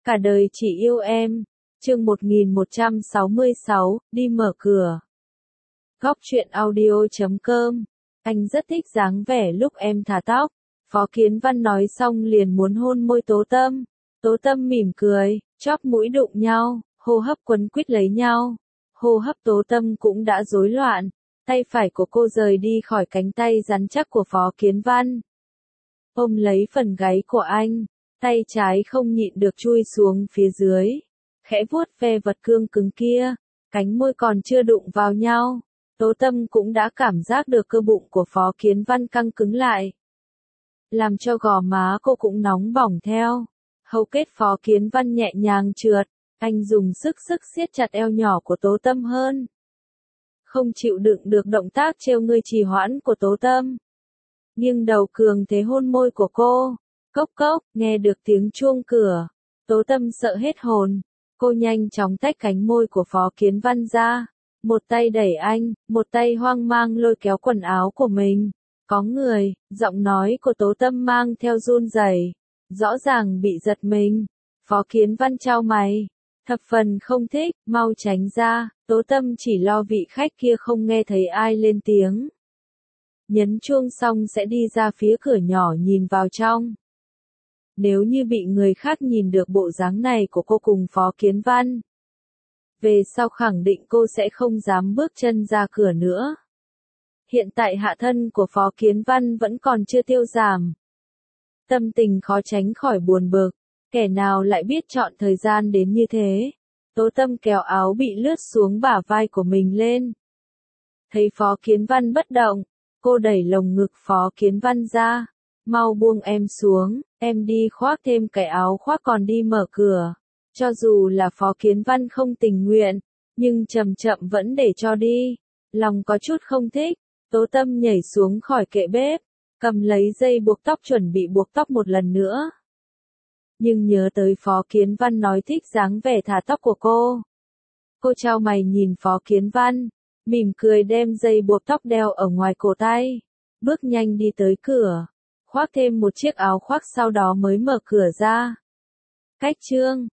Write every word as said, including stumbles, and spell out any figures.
Cả đời chỉ yêu em. Chương một nghìn một trăm sáu mươi sáu, đi mở cửa. Góc truyện audio chấm com. Anh rất thích dáng vẻ lúc em thả tóc. Phó Kiến Văn nói xong liền muốn hôn môi Tố Tâm. Tố Tâm mỉm cười, chóp mũi đụng nhau, hô hấp quấn quýt lấy nhau. Hô hấp Tố Tâm cũng đã rối loạn. Tay phải của cô rời đi khỏi cánh tay rắn chắc của Phó Kiến Văn. Ôm lấy phần gáy của anh. Tay trái không nhịn được chui xuống phía dưới. Khẽ vuốt ve vật cương cứng kia. Cánh môi còn chưa đụng vào nhau. Tố Tâm cũng đã cảm giác được cơ bụng của Phó Kiến Văn căng cứng lại. Làm cho gò má cô cũng nóng bỏng theo. Hầu kết Phó Kiến Văn nhẹ nhàng trượt. Anh dùng sức sức siết chặt eo nhỏ của Tố Tâm hơn. Không chịu đựng được động tác trêu ngươi trì hoãn của Tố Tâm. Nghiêng đầu cường thế hôn môi của cô. Cốc cốc, nghe được tiếng chuông cửa. Tố Tâm sợ hết hồn. Cô nhanh chóng tách cánh môi của Phó Kiến Văn ra. Một tay đẩy anh, một tay hoang mang lôi kéo quần áo của mình. Có người, giọng nói của Tố Tâm mang theo run rẩy, rõ ràng bị giật mình. Phó Kiến Văn chau mày. Thập phần không thích, mau tránh ra. Tố Tâm chỉ lo vị khách kia không nghe thấy ai lên tiếng. Nhấn chuông xong sẽ đi ra phía cửa nhỏ nhìn vào trong. Nếu như bị người khác nhìn được bộ dáng này của cô cùng Phó Kiến Văn, về sau khẳng định cô sẽ không dám bước chân ra cửa nữa. Hiện tại hạ thân của Phó Kiến Văn vẫn còn chưa tiêu giảm. Tâm tình khó tránh khỏi buồn bực, kẻ nào lại biết chọn thời gian đến như thế. Tố Tâm kéo áo bị lướt xuống bả vai của mình lên. Thấy Phó Kiến Văn bất động, cô đẩy lồng ngực Phó Kiến Văn ra. Mau buông em xuống, em đi khoác thêm cái áo khoác còn đi mở cửa. Cho dù là Phó Kiến Văn không tình nguyện, nhưng chậm chậm vẫn để cho đi. Lòng có chút không thích, Tố Tâm nhảy xuống khỏi kệ bếp, cầm lấy dây buộc tóc chuẩn bị buộc tóc một lần nữa. Nhưng nhớ tới Phó Kiến Văn nói thích dáng vẻ thả tóc của cô. Cô chau mày nhìn Phó Kiến Văn, mỉm cười đem dây buộc tóc đeo ở ngoài cổ tay. Bước nhanh đi tới cửa, khoác thêm một chiếc áo khoác sau đó mới mở cửa ra. Cách chương